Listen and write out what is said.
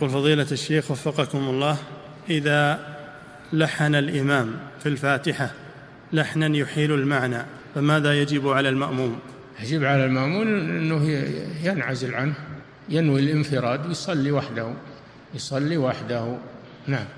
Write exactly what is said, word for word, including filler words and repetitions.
يقول فضيلة الشيخ وفقكم الله، إذا لحن الإمام في الفاتحة لحنا يحيل المعنى فماذا يجب على المأموم؟ يجب على المأموم أنه ينعزل عنه، ينوي الانفراد ويصلي وحده، يصلي وحده. نعم.